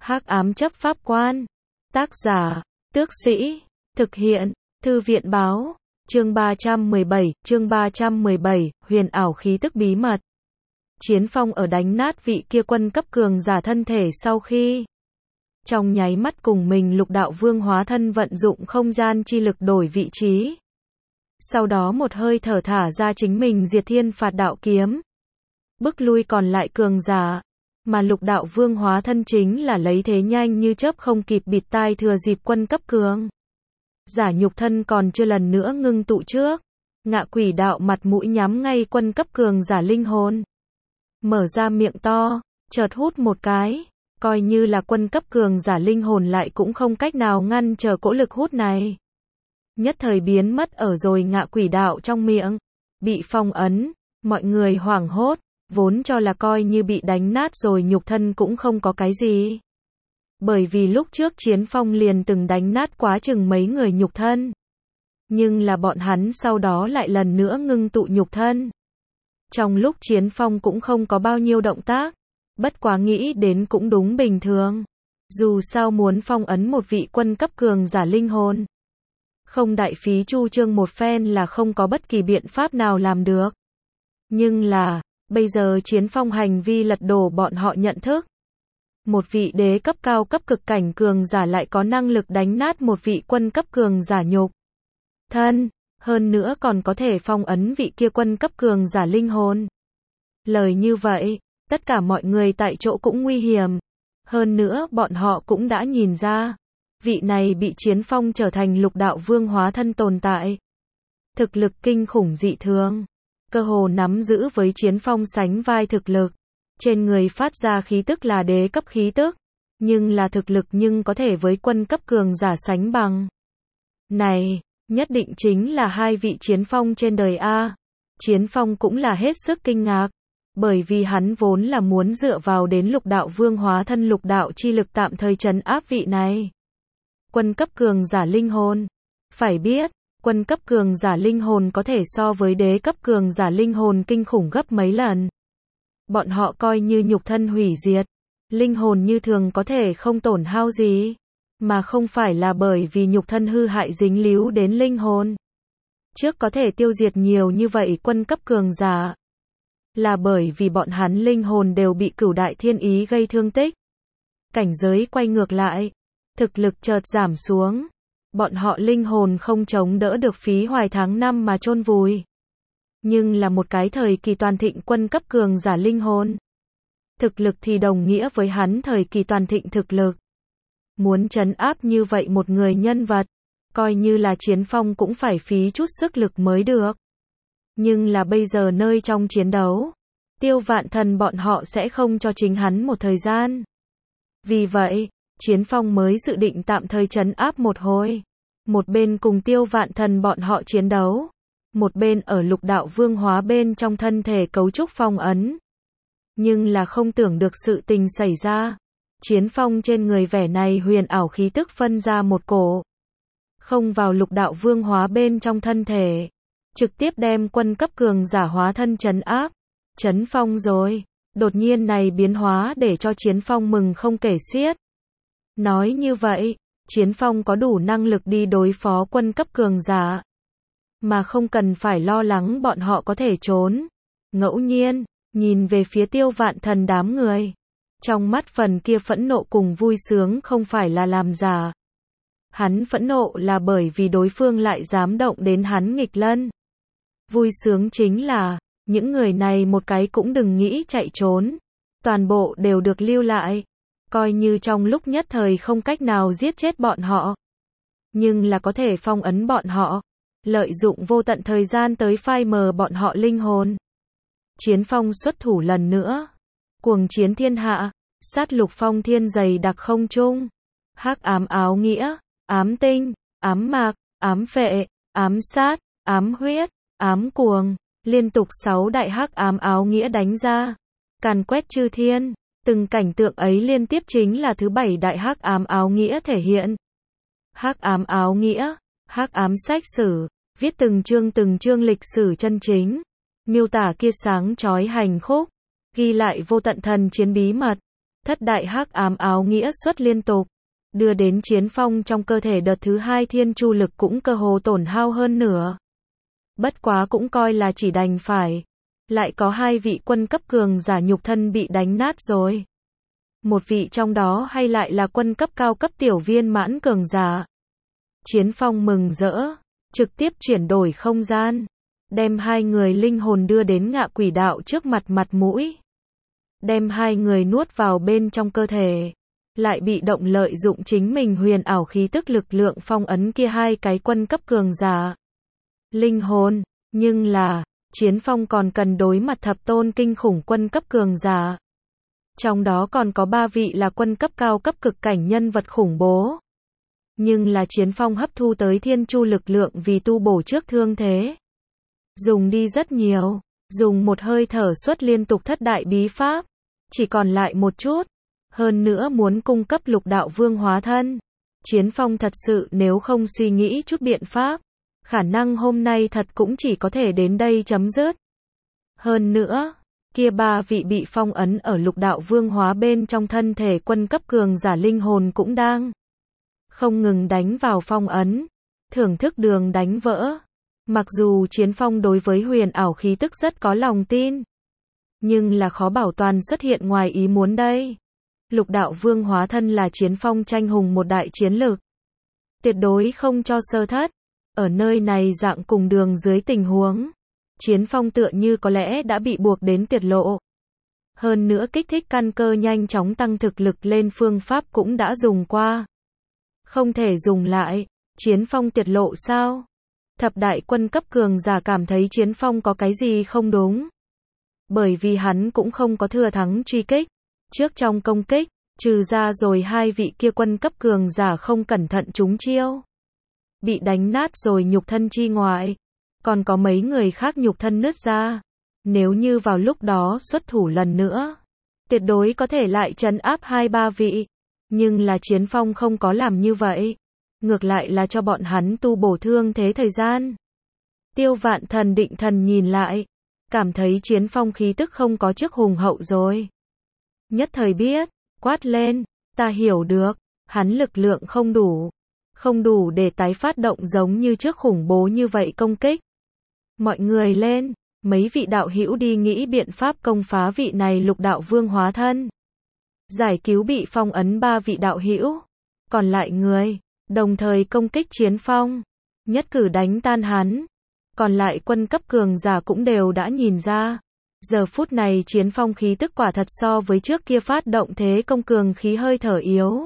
Hắc ám chấp pháp quan. Tác giả, Tước Sĩ. Thực hiện, Thư viện báo. Chương 317, huyền ảo khí tức bí mật. Chiến Phong ở đánh nát vị kia quân cấp cường giả thân thể sau khi trong nháy mắt cùng mình Lục Đạo Vương hóa thân vận dụng không gian chi lực đổi vị trí. Sau đó một hơi thở thả ra chính mình Diệt Thiên Phạt Đạo kiếm, bức lui còn lại cường giả, mà Lục Đạo Vương hóa thân chính là lấy thế nhanh như chớp không kịp bịt tai thừa dịp quân cấp cường giả nhục thân còn chưa lần nữa ngưng tụ trước, Ngạ Quỷ Đạo mặt mũi nhắm ngay quân cấp cường giả linh hồn, mở ra miệng to, chợt hút một cái, coi như là quân cấp cường giả linh hồn lại cũng không cách nào ngăn trở cỗ lực hút này. Nhất thời biến mất ở rồi Ngạ Quỷ Đạo trong miệng, bị phong ấn, mọi người hoảng hốt, vốn cho là coi như bị đánh nát rồi nhục thân cũng không có cái gì. Bởi vì lúc trước Chiến Phong liền từng đánh nát quá chừng mấy người nhục thân. Nhưng là bọn hắn sau đó lại lần nữa ngưng tụ nhục thân. Trong lúc Chiến Phong cũng không có bao nhiêu động tác, bất quá nghĩ đến cũng đúng bình thường. Dù sao muốn phong ấn một vị quân cấp cường giả linh hồn, không đại phí chu trương một phen là không có bất kỳ biện pháp nào làm được. Nhưng là, bây giờ Chiến Phong hành vi lật đổ bọn họ nhận thức. Một vị đế cấp cao cấp cực cảnh cường giả lại có năng lực đánh nát một vị quân cấp cường giả nhục thân, hơn nữa còn có thể phong ấn vị kia quân cấp cường giả linh hồn. Lời như vậy, tất cả mọi người tại chỗ cũng nguy hiểm. Hơn nữa bọn họ cũng đã nhìn ra, vị này bị Chiến Phong trở thành Lục Đạo Vương hóa thân tồn tại. Thực lực kinh khủng dị thường, cơ hồ nắm giữ với Chiến Phong sánh vai thực lực. Trên người phát ra khí tức là đế cấp khí tức, nhưng là thực lực nhưng có thể với quân cấp cường giả sánh bằng. Này, nhất định chính là hai vị Chiến Phong trên đời A. Chiến Phong cũng là hết sức kinh ngạc, bởi vì hắn vốn là muốn dựa vào đến Lục Đạo Vương hóa thân lục đạo chi lực tạm thời trấn áp vị này. Quân cấp cường giả linh hồn. Phải biết, quân cấp cường giả linh hồn có thể so với đế cấp cường giả linh hồn kinh khủng gấp mấy lần. Bọn họ coi như nhục thân hủy diệt, linh hồn như thường có thể không tổn hao gì, mà không phải là bởi vì nhục thân hư hại dính líu đến linh hồn. Trước có thể tiêu diệt nhiều như vậy quân cấp cường giả, là bởi vì bọn hắn linh hồn đều bị Cửu Đại Thiên Ý gây thương tích. Cảnh giới quay ngược lại, thực lực chợt giảm xuống, bọn họ linh hồn không chống đỡ được phí hoài tháng năm mà chôn vùi. Nhưng là một cái thời kỳ toàn thịnh quân cấp cường giả linh hồn. Thực lực thì đồng nghĩa với hắn thời kỳ toàn thịnh thực lực. Muốn trấn áp như vậy một người nhân vật, coi như là Chiến Phong cũng phải phí chút sức lực mới được. Nhưng là bây giờ nơi trong chiến đấu, Tiêu Vạn Thần bọn họ sẽ không cho chính hắn một thời gian. Vì vậy, Chiến Phong mới dự định tạm thời trấn áp một hồi. Một bên cùng Tiêu Vạn Thần bọn họ chiến đấu, một bên ở Lục Đạo Vương hóa bên trong thân thể cấu trúc phong ấn. Nhưng là không tưởng được sự tình xảy ra. Chiến Phong trên người vẻ này huyền ảo khí tức phân ra một cổ, không vào Lục Đạo Vương hóa bên trong thân thể, trực tiếp đem quân cấp cường giả hóa thân trấn áp. Trấn Phong rồi. Đột nhiên này biến hóa để cho Chiến Phong mừng không kể xiết. Nói như vậy, Chiến Phong có đủ năng lực đi đối phó quân cấp cường giả, mà không cần phải lo lắng bọn họ có thể trốn. Ngẫu nhiên, nhìn về phía Tiêu Vạn Thần đám người, trong mắt phần kia phẫn nộ cùng vui sướng không phải là làm giả. Hắn phẫn nộ là bởi vì đối phương lại dám động đến hắn nghịch lân. Vui sướng chính là, những người này một cái cũng đừng nghĩ chạy trốn, toàn bộ đều được lưu lại, coi như trong lúc nhất thời không cách nào giết chết bọn họ, nhưng là có thể phong ấn bọn họ, lợi dụng vô tận thời gian tới phai mờ bọn họ linh hồn. Chiến Phong xuất thủ lần nữa, cuồng chiến thiên hạ, sát lục phong thiên dày đặc không trung, hắc ám áo nghĩa, ám tinh, ám mạc, ám phệ, ám sát, ám huyết, ám cuồng, liên tục 6 đại hắc ám áo nghĩa đánh ra, càn quét chư thiên. Từng cảnh tượng ấy liên tiếp chính là thứ 7 đại hắc ám áo nghĩa thể hiện. Hắc ám áo nghĩa, hắc ám sách sử, viết từng chương lịch sử chân chính, miêu tả kia sáng chói hành khúc, ghi lại vô tận thần chiến bí mật, Thất đại hắc ám áo nghĩa xuất liên tục, đưa đến Chiến Phong trong cơ thể đợt thứ hai thiên chu lực cũng cơ hồ tổn hao hơn nửa. Bất quá cũng coi là chỉ đành phải. Lại có hai vị quân cấp cường giả nhục thân bị đánh nát rồi. Một vị trong đó hay lại là quân cấp cao cấp tiểu viên mãn cường giả. Chiến Phong mừng rỡ, trực tiếp chuyển đổi không gian, đem hai người linh hồn đưa đến Ngạ Quỷ Đạo trước mặt mũi. Đem hai người nuốt vào bên trong cơ thể, lại bị động lợi dụng chính mình huyền ảo khí tức lực lượng phong ấn kia hai cái quân cấp cường giả. Linh hồn, nhưng là, Chiến Phong còn cần đối mặt thập tôn kinh khủng quân cấp cường giả. Trong đó còn có 3 vị là quân cấp cao cấp cực cảnh nhân vật khủng bố. Nhưng là Chiến Phong hấp thu tới thiên chu lực lượng vì tu bổ trước thương thế. Dùng đi rất nhiều, dùng một hơi thở xuất liên tục thất đại bí pháp. Chỉ còn lại một chút. Hơn nữa muốn cung cấp lục đạo vương hóa thân. Chiến Phong thật sự nếu không suy nghĩ chút biện pháp, khả năng hôm nay thật cũng chỉ có thể đến đây chấm dứt. Hơn nữa, kia 3 vị bị phong ấn ở lục đạo vương hóa bên trong thân thể quân cấp cường giả linh hồn cũng đang không ngừng đánh vào phong ấn, thưởng thức đường đánh vỡ. Mặc dù Chiến Phong đối với huyền ảo khí tức rất có lòng tin, nhưng là khó bảo toàn xuất hiện ngoài ý muốn đây. Lục đạo vương hóa thân là Chiến Phong tranh hùng một đại chiến lực, tuyệt đối không cho sơ thất. Ở nơi này dạng cùng đường dưới tình huống, Chiến Phong tựa như có lẽ đã bị buộc đến tuyệt lộ. Hơn nữa kích thích căn cơ nhanh chóng tăng thực lực lên phương pháp cũng đã dùng qua. Không thể dùng lại. Chiến Phong tuyệt lộ sao? Thập đại quân cấp cường giả cảm thấy Chiến Phong có cái gì không đúng. Bởi vì hắn cũng không có thừa thắng truy kích. Trước trong công kích, trừ ra rồi hai vị kia quân cấp cường giả không cẩn thận trúng chiêu. Bị đánh nát rồi nhục thân chi ngoại. Còn có mấy người khác nhục thân nứt ra. Nếu như vào lúc đó xuất thủ lần nữa, tuyệt đối có thể lại trấn áp 2-3 vị. Nhưng là Chiến Phong không có làm như vậy. Ngược lại là cho bọn hắn tu bổ thương thế thời gian. Tiêu Vạn Thần định thần nhìn lại. Cảm thấy Chiến Phong khí tức không có trước hùng hậu rồi. Nhất thời biết, quát lên, ta hiểu được, hắn lực lượng không đủ. Không đủ để tái phát động giống như trước khủng bố như vậy công kích. Mọi người lên, mấy vị đạo hữu đi nghĩ biện pháp công phá vị này lục đạo vương hóa thân. Giải cứu bị phong ấn 3 vị đạo hữu. Còn lại người, đồng thời công kích Chiến Phong. Nhất cử đánh tan hắn. Còn lại quân cấp cường giả cũng đều đã nhìn ra. Giờ phút này Chiến Phong khí tức quả thật so với trước kia phát động thế công cường khí hơi thở yếu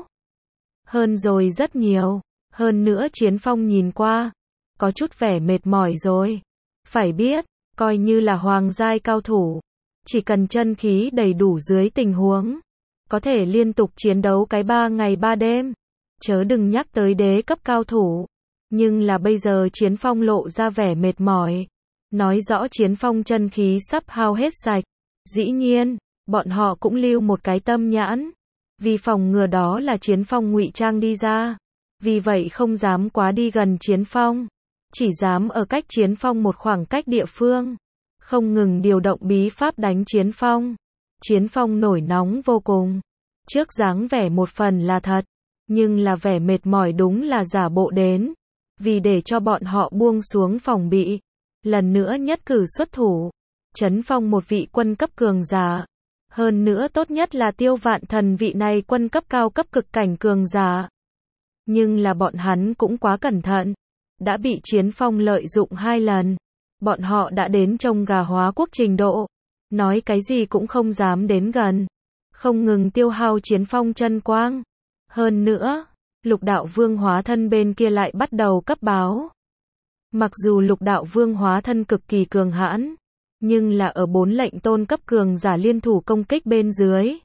hơn rồi rất nhiều. Hơn nữa Chiến Phong nhìn qua, có chút vẻ mệt mỏi rồi. Phải biết, coi như là hoàng giai cao thủ, chỉ cần chân khí đầy đủ dưới tình huống, có thể liên tục chiến đấu cái 3 ngày 3 đêm. Chớ đừng nhắc tới đế cấp cao thủ. Nhưng là bây giờ Chiến Phong lộ ra vẻ mệt mỏi. Nói rõ Chiến Phong chân khí sắp hao hết sạch. Dĩ nhiên, bọn họ cũng lưu một cái tâm nhãn. Vì phòng ngừa đó là Chiến Phong ngụy trang đi ra. Vì vậy không dám quá đi gần Chiến Phong. Chỉ dám ở cách Chiến Phong một khoảng cách địa phương. Không ngừng điều động bí pháp đánh Chiến Phong. Chiến Phong nổi nóng vô cùng. Trước dáng vẻ một phần là thật. Nhưng là vẻ mệt mỏi đúng là giả bộ đến. Vì để cho bọn họ buông xuống phòng bị. Lần nữa nhất cử xuất thủ. Trấn phong một vị quân cấp cường giả. Hơn nữa tốt nhất là Tiêu Vạn Thần vị này quân cấp cao cấp cực cảnh cường giả. Nhưng là bọn hắn cũng quá cẩn thận. Đã bị Chiến Phong lợi dụng 2 lần. Bọn họ đã đến trông gà hóa quốc trình độ. Nói cái gì cũng không dám đến gần. Không ngừng tiêu hao Chiến Phong chân quang. Hơn nữa, lục đạo vương hóa thân bên kia lại bắt đầu cấp báo. Mặc dù lục đạo vương hóa thân cực kỳ cường hãn, nhưng là ở 4 lệnh tôn cấp cường giả liên thủ công kích bên dưới.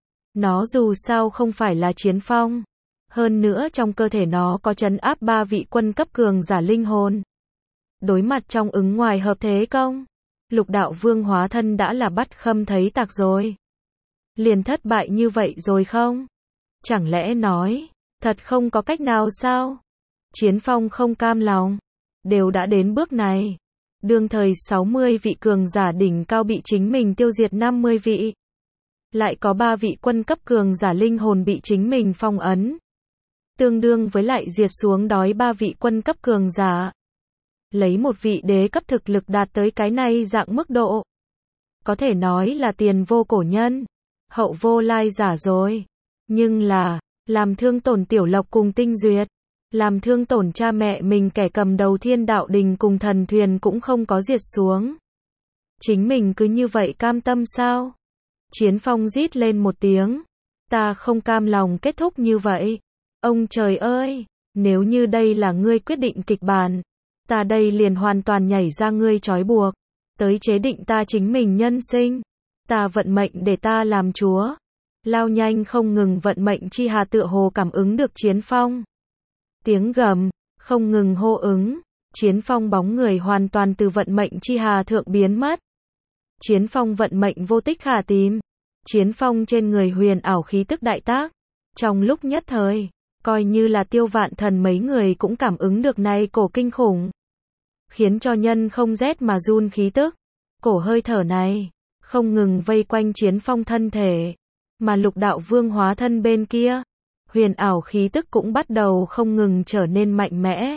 Nó dù sao không phải là Chiến Phong. Hơn nữa trong cơ thể nó có trấn áp 3 vị quân cấp cường giả linh hồn. Đối mặt trong ứng ngoài hợp thế công, lục đạo vương hóa thân đã là bắt khâm thấy tạc rồi. Liền thất bại như vậy rồi không? Chẳng lẽ nói, thật không có cách nào sao? Chiến Phong không cam lòng. Đều đã đến bước này. Đương thời 60 vị cường giả đỉnh cao bị chính mình tiêu diệt 50 vị. lại có 3 vị quân cấp cường giả linh hồn bị chính mình phong ấn. Tương đương với lại diệt xuống đói 3 vị quân cấp cường giả. Lấy một vị đế cấp thực lực đạt tới cái này dạng mức độ. Có thể nói là tiền vô cổ nhân, hậu vô lai giả rồi. Nhưng là, làm thương tổn Tiểu Lộc cùng Tinh Duyệt, làm thương tổn cha mẹ mình kẻ cầm đầu Thiên Đạo Đình cùng Thần Thuyền cũng không có diệt xuống. Chính mình cứ như vậy cam tâm sao? Chiến Phong rít lên một tiếng. Ta không cam lòng kết thúc như vậy. Ông trời ơi, nếu như đây là ngươi quyết định kịch bản, ta đây liền hoàn toàn nhảy ra ngươi trói buộc, tới chế định ta chính mình nhân sinh. Ta vận mệnh để ta làm chúa. Lao nhanh không ngừng vận mệnh chi hà tựa hồ cảm ứng được Chiến Phong. Tiếng gầm, không ngừng hô ứng. Chiến Phong bóng người hoàn toàn từ vận mệnh chi hà thượng biến mất. Chiến Phong vận mệnh vô tích khả tìm. Chiến Phong trên người huyền ảo khí tức đại tác. Trong lúc nhất thời, coi như là Tiêu Vạn Thần mấy người cũng cảm ứng được này cổ kinh khủng. Khiến cho nhân không rét mà run khí tức. Cổ hơi thở này, không ngừng vây quanh Chiến Phong thân thể. Mà Lục Đạo Vương hóa thân bên kia, huyền ảo khí tức cũng bắt đầu không ngừng trở nên mạnh mẽ.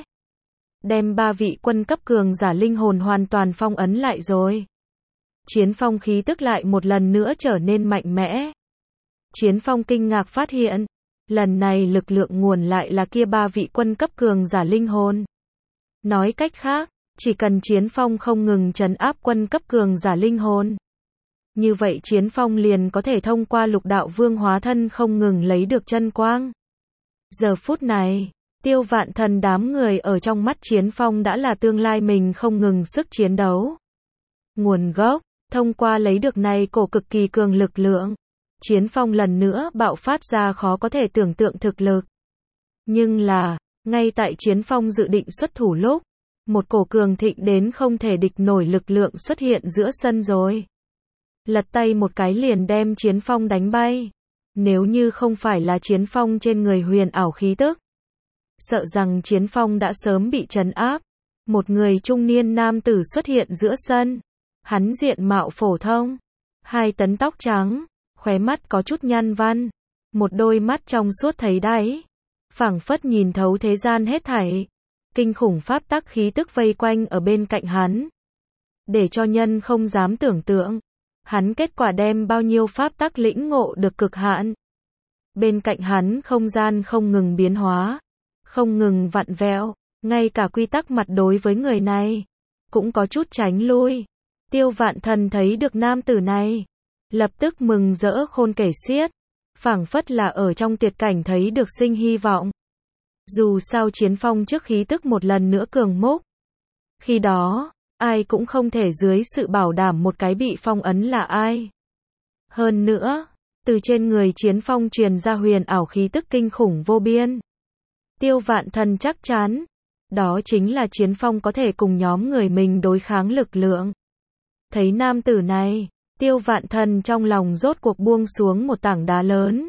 Đem 3 vị quân cấp cường giả linh hồn hoàn toàn phong ấn lại rồi. Chiến Phong khí tức lại một lần nữa trở nên mạnh mẽ. Chiến Phong kinh ngạc phát hiện, lần này lực lượng nguồn lại là kia 3 vị quân cấp cường giả linh hồn. Nói cách khác, chỉ cần Chiến Phong không ngừng trấn áp quân cấp cường giả linh hồn, như vậy Chiến Phong liền có thể thông qua Lục Đạo Vương hóa thân không ngừng lấy được chân quang. Giờ phút này, Tiêu Vạn Thần đám người ở trong mắt Chiến Phong đã là tương lai mình không ngừng sức chiến đấu. Nguồn gốc, thông qua lấy được này cổ cực kỳ cường lực lượng, Chiến Phong lần nữa bạo phát ra khó có thể tưởng tượng thực lực. Nhưng là, ngay tại Chiến Phong dự định xuất thủ lúc, một cổ cường thịnh đến không thể địch nổi lực lượng xuất hiện giữa sân rồi. Lật tay một cái liền đem Chiến Phong đánh bay. Nếu như không phải là Chiến Phong trên người huyền ảo khí tức, sợ rằng Chiến Phong đã sớm bị trấn áp. Một người trung niên nam tử xuất hiện giữa sân. Hắn diện mạo phổ thông, 2 tấn tóc trắng, khóe mắt có chút nhăn văn, một đôi mắt trong suốt thấy đáy, phảng phất nhìn thấu thế gian hết thảy. Kinh khủng pháp tắc khí tức vây quanh ở bên cạnh hắn, để cho nhân không dám tưởng tượng. Hắn kết quả đem bao nhiêu pháp tắc lĩnh ngộ được cực hạn. Bên cạnh hắn không gian không ngừng biến hóa, không ngừng vặn vẹo, ngay cả quy tắc mặt đối với người này cũng có chút tránh lui. Tiêu Vạn Thần thấy được nam tử này, lập tức mừng rỡ khôn kể xiết, phảng phất là ở trong tuyệt cảnh thấy được sinh hy vọng. Dù sao Chiến Phong trước khí tức một lần nữa cường mốc. Khi đó, ai cũng không thể dưới sự bảo đảm một cái bị phong ấn là ai. Hơn nữa, từ trên người Chiến Phong truyền ra huyền ảo khí tức kinh khủng vô biên. Tiêu Vạn Thần chắc chắn, đó chính là Chiến Phong có thể cùng nhóm người mình đối kháng lực lượng. Thấy nam tử này, Tiêu Vạn Thần trong lòng rốt cuộc buông xuống một tảng đá lớn.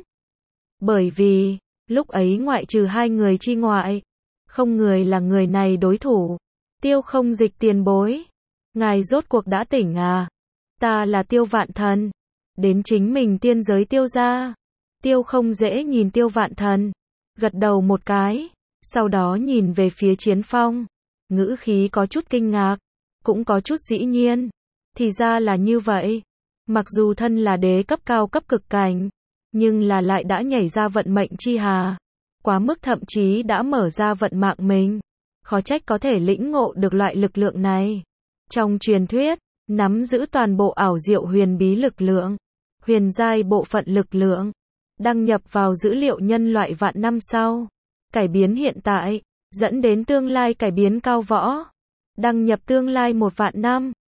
Bởi vì, lúc ấy ngoại trừ 2 người chi ngoại, không người là người này đối thủ. Tiêu Không Dịch tiền bối, ngài rốt cuộc đã tỉnh à? Ta là Tiêu Vạn Thần, đến chính mình tiên giới Tiêu gia. Tiêu Không Dễ nhìn Tiêu Vạn Thần, gật đầu một cái, sau đó nhìn về phía Chiến Phong, ngữ khí có chút kinh ngạc, cũng có chút dĩ nhiên. Thì ra là như vậy, mặc dù thân là đế cấp cao cấp cực cảnh, nhưng là lại đã nhảy ra vận mệnh chi hà, quá mức thậm chí đã mở ra vận mạng mình, khó trách có thể lĩnh ngộ được loại lực lượng này. Trong truyền thuyết, nắm giữ toàn bộ ảo diệu huyền bí lực lượng, huyền giai bộ phận lực lượng, đăng nhập vào dữ liệu nhân loại vạn năm sau, cải biến hiện tại, dẫn đến tương lai cải biến cao võ, đăng nhập tương lai 1 vạn năm.